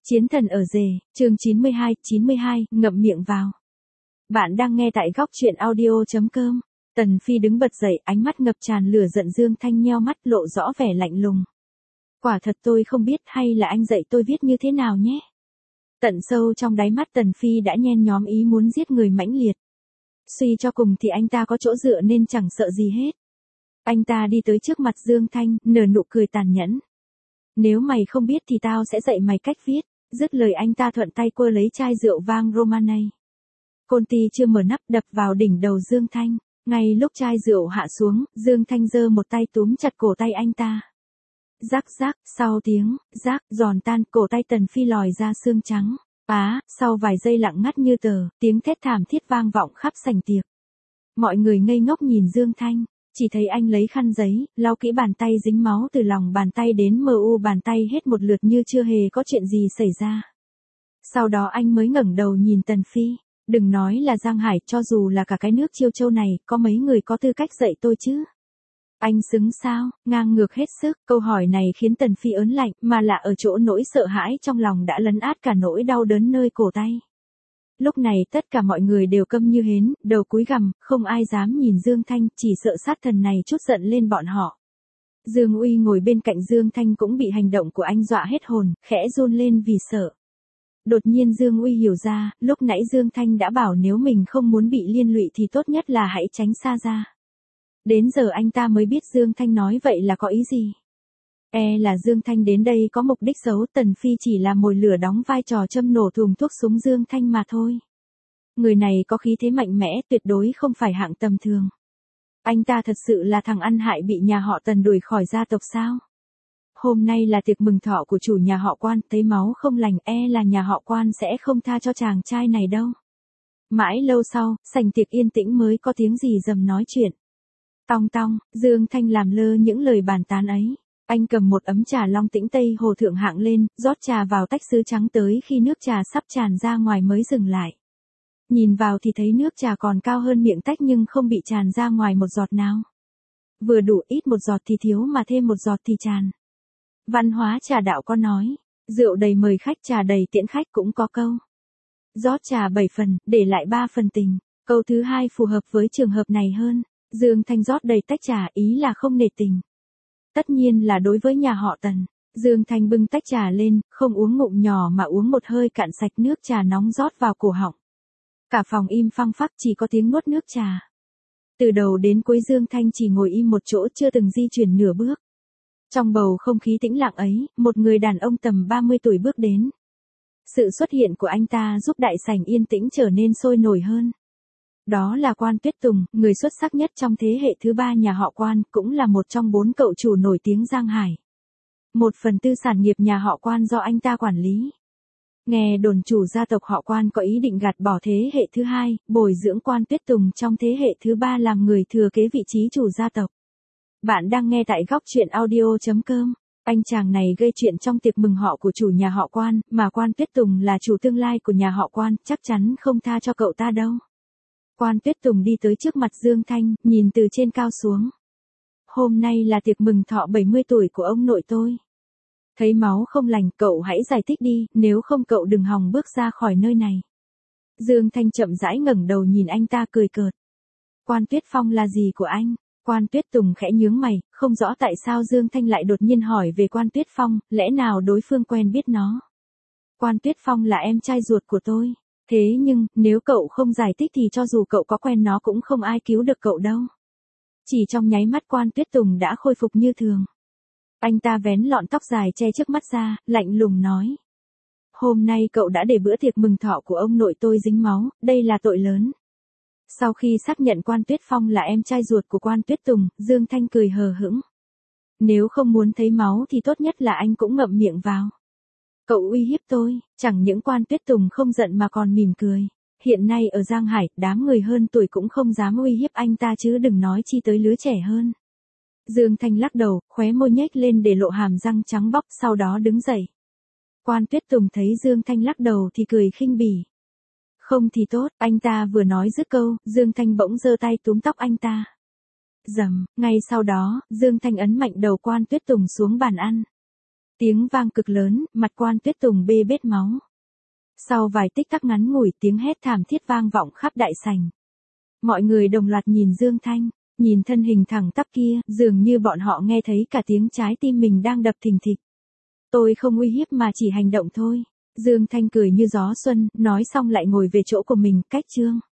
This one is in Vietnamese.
Chiến thần ở rể, chương 92, ngậm miệng vào. Bạn đang nghe tại góc truyện audio.com. Tần Phi đứng bật dậy, ánh mắt ngập tràn lửa giận. Dương Thanh nheo mắt lộ rõ vẻ lạnh lùng. Quả thật tôi không biết, hay là anh dạy tôi viết như thế nào nhé. Tận sâu trong đáy mắt Tần Phi đã nhen nhóm ý muốn giết người mãnh liệt. Suy cho cùng thì anh ta có chỗ dựa nên chẳng sợ gì hết. Anh ta đi tới trước mặt Dương Thanh, nở nụ cười tàn nhẫn. Nếu mày không biết thì tao sẽ dạy mày cách viết. Dứt lời anh ta thuận tay quơ lấy chai rượu vang Romanei. Conti chưa mở nắp đập vào đỉnh đầu Dương Thanh. Ngay lúc chai rượu hạ xuống, Dương Thanh giơ một tay túm chặt cổ tay anh ta. Rắc rắc, sau tiếng, rác, giòn tan, cổ tay Tần Phi lòi ra xương trắng. Sau vài giây lặng ngắt như tờ, tiếng thét thảm thiết vang vọng khắp sảnh tiệc. Mọi người ngây ngốc nhìn Dương Thanh. Chỉ thấy anh lấy khăn giấy, lau kỹ bàn tay dính máu từ lòng bàn tay đến mu bàn tay hết một lượt như chưa hề có chuyện gì xảy ra. Sau đó anh mới ngẩng đầu nhìn Tần Phi. Đừng nói là Giang Hải, cho dù là cả cái nước Chiêu Châu này, có mấy người có tư cách dạy tôi chứ? Anh xứng sao? Ngang ngược hết sức. Câu hỏi này khiến Tần Phi ớn lạnh, mà lạ ở chỗ nỗi sợ hãi trong lòng đã lấn át cả nỗi đau đớn nơi cổ tay. Lúc này tất cả mọi người đều câm như hến, đầu cúi gằm, không ai dám nhìn Dương Thanh, chỉ sợ sát thần này trút giận lên bọn họ. Dương Uy ngồi bên cạnh Dương Thanh cũng bị hành động của anh dọa hết hồn, khẽ run lên vì sợ. Đột nhiên Dương Uy hiểu ra, lúc nãy Dương Thanh đã bảo nếu mình không muốn bị liên lụy thì tốt nhất là hãy tránh xa ra. Đến giờ anh ta mới biết Dương Thanh nói vậy là có ý gì. Là Dương Thanh đến đây có mục đích xấu, Tần Phi chỉ là mồi lửa đóng vai trò châm nổ thùng thuốc súng Dương Thanh mà thôi. Người này có khí thế mạnh mẽ, tuyệt đối không phải hạng tầm thường. Anh ta thật sự là thằng ăn hại bị nhà họ Tần đuổi khỏi gia tộc sao? Hôm nay là tiệc mừng thọ của chủ nhà họ Quan, thấy máu không lành, là nhà họ Quan sẽ không tha cho chàng trai này đâu. Mãi lâu sau, sảnh tiệc yên tĩnh mới có tiếng rì rầm nói chuyện. Tong tong, Dương Thanh làm lơ những lời bàn tán ấy. Anh cầm một ấm trà Long Tĩnh Tây Hồ thượng hạng lên, rót trà vào tách sứ trắng tới khi nước trà sắp tràn ra ngoài mới dừng lại. Nhìn vào thì thấy nước trà còn cao hơn miệng tách nhưng không bị tràn ra ngoài một giọt nào. Vừa đủ, ít một giọt thì thiếu mà thêm một giọt thì tràn. Văn hóa trà đạo có nói, rượu đầy mời khách, trà đầy tiễn khách cũng có câu. Rót trà 7 phần, để lại 3 phần tình. Câu thứ hai phù hợp với trường hợp này hơn. Dương Thanh rót đầy tách trà, ý là không nể tình. Tất nhiên là đối với nhà họ Tần. Dương Thanh bưng tách trà lên, không uống ngụm nhỏ mà uống một hơi cạn sạch, nước trà nóng rót vào cổ họng. Cả phòng im phăng phắc, chỉ có tiếng nuốt nước trà. Từ đầu đến cuối Dương Thanh chỉ ngồi im một chỗ, chưa từng di chuyển nửa bước. Trong bầu không khí tĩnh lặng ấy, một người đàn ông tầm 30 tuổi bước đến. Sự xuất hiện của anh ta giúp đại sảnh yên tĩnh trở nên sôi nổi hơn. Đó là Quan Tuyết Tùng, người xuất sắc nhất trong thế hệ thứ 3 nhà họ Quan, cũng là một trong 4 cậu chủ nổi tiếng Giang Hải. 1/4 sản nghiệp nhà họ Quan do anh ta quản lý. Nghe đồn chủ gia tộc họ Quan có ý định gạt bỏ thế hệ thứ 2, bồi dưỡng Quan Tuyết Tùng trong thế hệ thứ 3 làm người thừa kế vị trí chủ gia tộc. Bạn đang nghe tại góc truyện audio.com. Anh chàng này gây chuyện trong tiệc mừng họ của chủ nhà họ Quan, mà Quan Tuyết Tùng là chủ tương lai của nhà họ Quan, chắc chắn không tha cho cậu ta đâu. Quan Tuyết Tùng đi tới trước mặt Dương Thanh, nhìn từ trên cao xuống. Hôm nay là tiệc mừng thọ 70 tuổi của ông nội tôi. Thấy máu không lành, cậu hãy giải thích đi, nếu không cậu đừng hòng bước ra khỏi nơi này. Dương Thanh chậm rãi ngẩng đầu nhìn anh ta cười cợt. Quan Tuyết Phong là gì của anh? Quan Tuyết Tùng khẽ nhướng mày, không rõ tại sao Dương Thanh lại đột nhiên hỏi về Quan Tuyết Phong, lẽ nào đối phương quen biết nó. Quan Tuyết Phong là em trai ruột của tôi. Thế nhưng, nếu cậu không giải thích thì cho dù cậu có quen nó cũng không ai cứu được cậu đâu. Chỉ trong nháy mắt Quan Tuyết Tùng đã khôi phục như thường. Anh ta vén lọn tóc dài che trước mắt ra, lạnh lùng nói. Hôm nay cậu đã để bữa tiệc mừng thọ của ông nội tôi dính máu, đây là tội lớn. Sau khi xác nhận Quan Tuyết Phong là em trai ruột của Quan Tuyết Tùng, Dương Thanh cười hờ hững. Nếu không muốn thấy máu thì tốt nhất là anh cũng ngậm miệng vào. Cậu uy hiếp tôi, chẳng những Quan Tuyết Tùng không giận mà còn mỉm cười. Hiện nay ở Giang Hải, đám người hơn tuổi cũng không dám uy hiếp anh ta chứ đừng nói chi tới lứa trẻ hơn. Dương Thanh lắc đầu, khóe môi nhếch lên để lộ hàm răng trắng bóc, sau đó đứng dậy. Quan Tuyết Tùng thấy Dương Thanh lắc đầu thì cười khinh bỉ. Không thì tốt, anh ta vừa nói dứt câu, Dương Thanh bỗng giơ tay túm tóc anh ta. Rầm, ngay sau đó, Dương Thanh ấn mạnh đầu Quan Tuyết Tùng xuống bàn ăn. Tiếng vang cực lớn, mặt Quan Tuyết Tùng bê bết máu. Sau vài tích tắc ngắn ngủi, tiếng hét thảm thiết vang vọng khắp đại sảnh. Mọi người đồng loạt nhìn Dương Thanh, nhìn thân hình thẳng tắp kia, dường như bọn họ nghe thấy cả tiếng trái tim mình đang đập thình thịch. Tôi không uy hiếp mà chỉ hành động thôi. Dương Thanh cười như gió xuân, nói xong lại ngồi về chỗ của mình, cách Trương